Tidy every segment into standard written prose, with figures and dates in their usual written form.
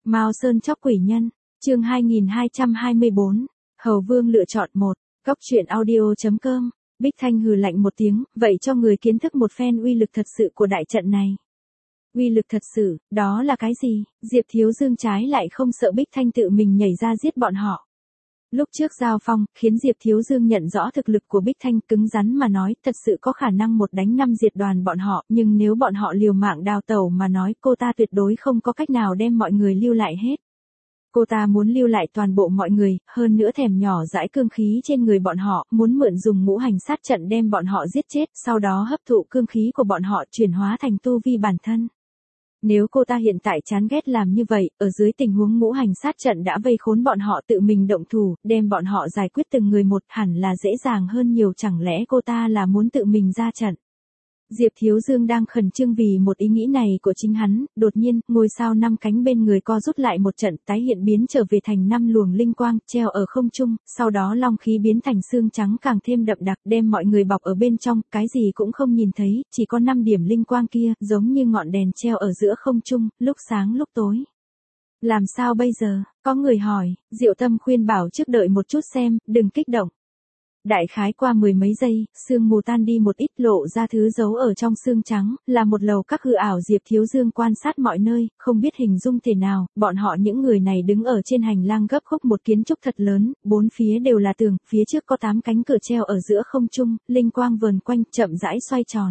Mao Sơn chóc quỷ nhân, chương 2224, Hầu Vương lựa chọn một, Góc truyện audio.com, Bích Thanh hừ lạnh một tiếng, vậy cho người kiến thức một phen uy lực thật sự của đại trận này. Uy lực thật sự, đó là cái gì? Diệp Thiếu Dương trái lại không sợ Bích Thanh tự mình nhảy ra giết bọn họ. Lúc trước giao phong, khiến Diệp Thiếu Dương nhận rõ thực lực của Bích Thanh, cứng rắn mà nói, thật sự có khả năng 1 đánh 5 diệt đoàn bọn họ, nhưng nếu bọn họ liều mạng đào tẩu mà nói, cô ta tuyệt đối không có cách nào đem mọi người lưu lại hết. Cô ta muốn lưu lại toàn bộ mọi người, hơn nữa thèm nhỏ dãi cương khí trên người bọn họ, muốn mượn dùng ngũ hành sát trận đem bọn họ giết chết, sau đó hấp thụ cương khí của bọn họ chuyển hóa thành tu vi bản thân. Nếu cô ta hiện tại chán ghét làm như vậy, ở dưới tình huống ngũ hành sát trận đã vây khốn bọn họ tự mình động thủ, đem bọn họ giải quyết từng người một, hẳn là dễ dàng hơn nhiều, chẳng lẽ cô ta là muốn tự mình ra trận. Diệp Thiếu Dương đang khẩn trương vì một ý nghĩ này của chính hắn, đột nhiên, ngôi sao 5 cánh bên người co rút lại một trận, tái hiện biến trở về thành 5 luồng linh quang, treo ở không trung, sau đó long khí biến thành xương trắng càng thêm đậm đặc, đem mọi người bọc ở bên trong, cái gì cũng không nhìn thấy, chỉ có 5 điểm linh quang kia, giống như ngọn đèn treo ở giữa không trung, lúc sáng lúc tối. Làm sao bây giờ? Có người hỏi, Diệu Tâm khuyên bảo trước đợi một chút xem, đừng kích động. Đại khái qua 10 mấy giây, sương mù tan đi một ít, lộ ra thứ giấu ở trong xương trắng, là một lầu các hư ảo. Diệp Thiếu Dương quan sát mọi nơi, không biết hình dung thế nào, bọn họ những người này đứng ở trên hành lang gấp khúc một kiến trúc thật lớn, 4 phía đều là tường, phía trước có 8 cánh cửa treo ở giữa không trung, linh quang vờn quanh, chậm rãi xoay tròn.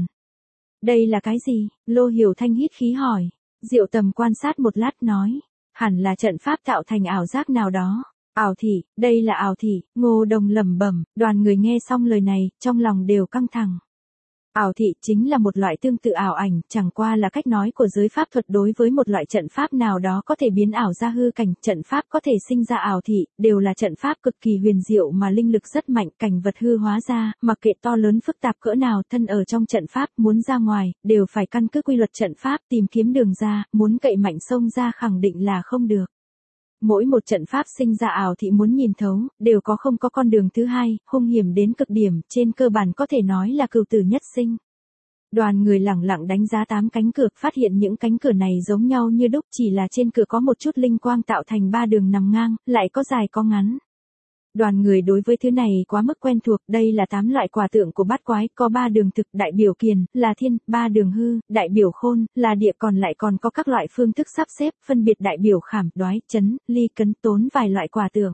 Đây là cái gì? Lô Hiểu Thanh hít khí hỏi. Diệu Tầm quan sát một lát nói, hẳn là trận pháp tạo thành ảo giác nào đó. Ảo thị, đây là ảo thị, Ngô Đồng lẩm bẩm, đoàn người nghe xong lời này, trong lòng đều căng thẳng. Ảo thị chính là một loại tương tự ảo ảnh, chẳng qua là cách nói của giới pháp thuật đối với một loại trận pháp nào đó có thể biến ảo ra hư cảnh, trận pháp có thể sinh ra ảo thị, đều là trận pháp cực kỳ huyền diệu mà linh lực rất mạnh, cảnh vật hư hóa ra, mặc kệ to lớn phức tạp cỡ nào, thân ở trong trận pháp, muốn ra ngoài, đều phải căn cứ quy luật trận pháp, tìm kiếm đường ra, muốn cậy mạnh xông ra khẳng định là không được. Mỗi một trận pháp sinh ra ảo thị muốn nhìn thấu, đều không có con đường thứ hai, hung hiểm đến cực điểm, trên cơ bản có thể nói là cửu tử nhất sinh. Đoàn người lẳng lặng đánh giá 8 cánh cửa, phát hiện những cánh cửa này giống nhau như đúc, chỉ là trên cửa có một chút linh quang tạo thành 3 đường nằm ngang, lại có dài có ngắn. Đoàn người đối với thứ này quá mức quen thuộc, đây là 8 loại quả tượng của bát quái, có 3 đường thực, đại biểu kiền, là thiên, 3 đường hư, đại biểu khôn, là địa, còn lại còn có các loại phương thức sắp xếp, phân biệt đại biểu khảm, đoái, chấn, ly, cấn, tốn vài loại quả tượng.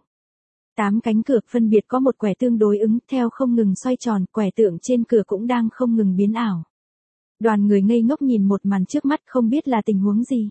8 cánh cửa phân biệt có một quẻ tương đối ứng, theo không ngừng xoay tròn, quẻ tượng trên cửa cũng đang không ngừng biến ảo. Đoàn người ngây ngốc nhìn một màn trước mắt, không biết là tình huống gì.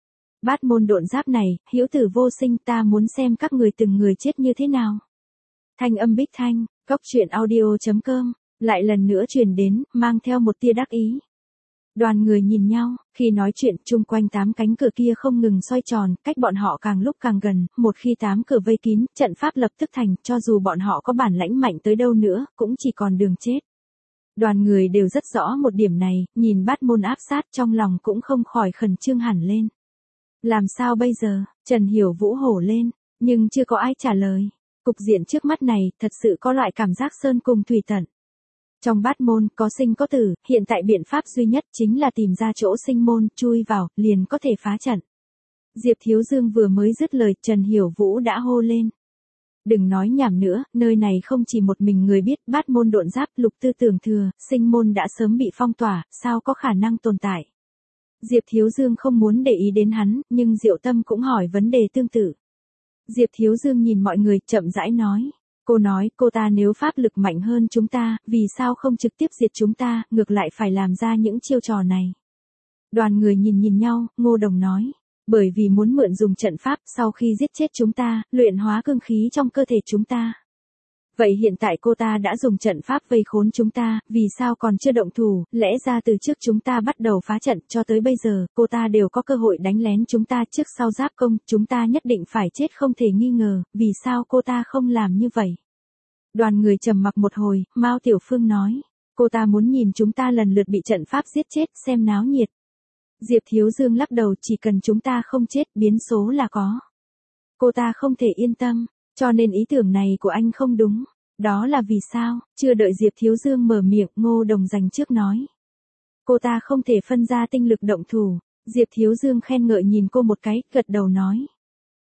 Bát môn độn giáp này, hữu tử vô sinh, ta muốn xem các người từng người chết như thế nào. Thanh âm Bích Thanh, Góc truyện audio.com, lại lần nữa truyền đến, mang theo một tia đắc ý. Đoàn người nhìn nhau, khi nói chuyện, chung quanh 8 cánh cửa kia không ngừng xoay tròn, cách bọn họ càng lúc càng gần, một khi 8 cửa vây kín, trận pháp lập tức thành, cho dù bọn họ có bản lãnh mạnh tới đâu nữa, cũng chỉ còn đường chết. Đoàn người đều rất rõ một điểm này, nhìn bát môn áp sát trong lòng cũng không khỏi khẩn trương hẳn lên. Làm sao bây giờ? Trần Hiểu Vũ hổ lên, nhưng chưa có ai trả lời. Cục diện trước mắt này, thật sự có loại cảm giác sơn cùng thủy tận. Trong bát môn, có sinh có tử, hiện tại biện pháp duy nhất chính là tìm ra chỗ sinh môn, chui vào, liền có thể phá trận. Diệp Thiếu Dương vừa mới dứt lời, Trần Hiểu Vũ đã hô lên. Đừng nói nhảm nữa, nơi này không chỉ một mình người biết, bát môn độn giáp, Lục Tư tưởng thừa, sinh môn đã sớm bị phong tỏa, sao có khả năng tồn tại. Diệp Thiếu Dương không muốn để ý đến hắn, nhưng Diệu Tâm cũng hỏi vấn đề tương tự. Diệp Thiếu Dương nhìn mọi người, chậm rãi nói. Cô nói, cô ta nếu pháp lực mạnh hơn chúng ta, vì sao không trực tiếp diệt chúng ta, ngược lại phải làm ra những chiêu trò này. Đoàn người nhìn nhau, Ngô Đồng nói. Bởi vì muốn mượn dùng trận pháp, sau khi giết chết chúng ta, luyện hóa cương khí trong cơ thể chúng ta. Vậy hiện tại cô ta đã dùng trận pháp vây khốn chúng ta, vì sao còn chưa động thủ, lẽ ra từ trước chúng ta bắt đầu phá trận, cho tới bây giờ, cô ta đều có cơ hội đánh lén chúng ta trước sau giáp công, chúng ta nhất định phải chết không thể nghi ngờ, vì sao cô ta không làm như vậy. Đoàn người trầm mặc một hồi, Mao Tiểu Phương nói, cô ta muốn nhìn chúng ta lần lượt bị trận pháp giết chết, xem náo nhiệt. Diệp Thiếu Dương lắc đầu, chỉ cần chúng ta không chết, biến số là có. Cô ta không thể yên tâm. Cho nên ý tưởng này của anh không đúng. Đó là vì sao? Chưa đợi Diệp Thiếu Dương mở miệng, Ngô Đồng dành trước nói. Cô ta không thể phân ra tinh lực động thủ. Diệp Thiếu Dương khen ngợi nhìn cô một cái, gật đầu nói.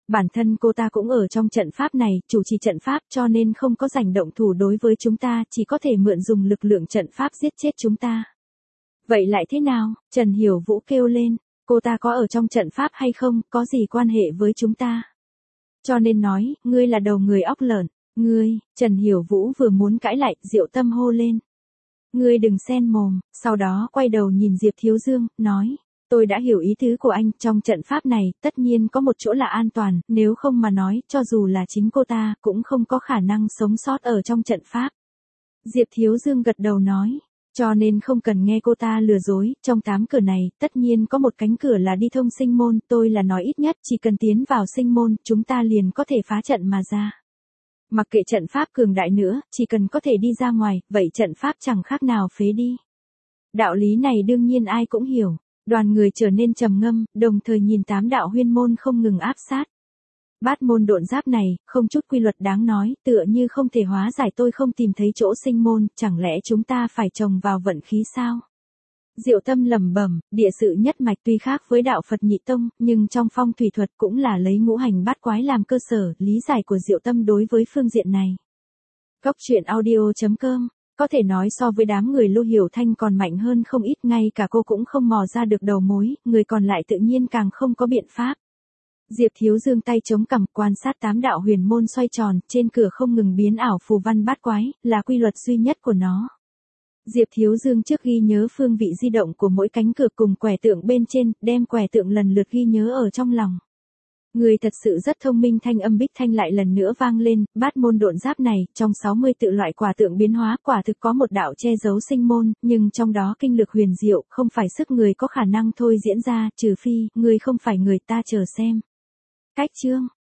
Bản thân cô ta cũng ở trong trận pháp này, chủ trì trận pháp cho nên không có rảnh động thủ đối với chúng ta, chỉ có thể mượn dùng lực lượng trận pháp giết chết chúng ta. Vậy lại thế nào? Trần Hiểu Vũ kêu lên, cô ta có ở trong trận pháp hay không, có gì quan hệ với chúng ta? Cho nên nói, ngươi là đầu người óc lợn, ngươi, Trần Hiểu Vũ vừa muốn cãi lại, Diệu Tâm hô lên. Ngươi đừng xen mồm, sau đó quay đầu nhìn Diệp Thiếu Dương, nói. Tôi đã hiểu ý tứ của anh, trong trận pháp này, tất nhiên có một chỗ là an toàn, nếu không mà nói, cho dù là chính cô ta, cũng không có khả năng sống sót ở trong trận pháp. Diệp Thiếu Dương gật đầu nói, cho nên không cần nghe cô ta lừa dối, trong 8 cửa này, tất nhiên có một cánh cửa là đi thông sinh môn, tôi là nói ít nhất, chỉ cần tiến vào sinh môn, chúng ta liền có thể phá trận mà ra. Mặc kệ trận pháp cường đại nữa, chỉ cần có thể đi ra ngoài, vậy trận pháp chẳng khác nào phế đi. Đạo lý này đương nhiên ai cũng hiểu. Đoàn người trở nên trầm ngâm, đồng thời nhìn 8 đạo huyên môn không ngừng áp sát. Bát môn độn giáp này, không chút quy luật đáng nói, tựa như không thể hóa giải, tôi không tìm thấy chỗ sinh môn, chẳng lẽ chúng ta phải trồng vào vận khí sao? Diệu Tâm lẩm bẩm, địa sự nhất mạch tuy khác với đạo Phật Nhị Tông, nhưng trong phong thủy thuật cũng là lấy ngũ hành bát quái làm cơ sở, lý giải của Diệu Tâm đối với phương diện này. Góc truyện audio.com. Có thể nói so với đám người Lưu Hiểu Thanh còn mạnh hơn không ít, ngay cả cô cũng không mò ra được đầu mối, người còn lại tự nhiên càng không có biện pháp. Diệp Thiếu Dương tay chống cằm quan sát 8 đạo huyền môn xoay tròn, trên cửa không ngừng biến ảo phù văn bát quái, là quy luật duy nhất của nó. Diệp Thiếu Dương trước ghi nhớ phương vị di động của mỗi cánh cửa cùng quẻ tượng bên trên, đem quẻ tượng lần lượt ghi nhớ ở trong lòng. Người thật sự rất thông minh, thanh âm Bích Thanh lại lần nữa vang lên, bát môn độn giáp này, trong 60 tự loại quả tượng biến hóa quả thực có một đạo che giấu sinh môn, nhưng trong đó kinh lực huyền diệu, không phải sức người có khả năng thôi diễn ra, trừ phi, người không phải người, ta chờ xem. Cách chương.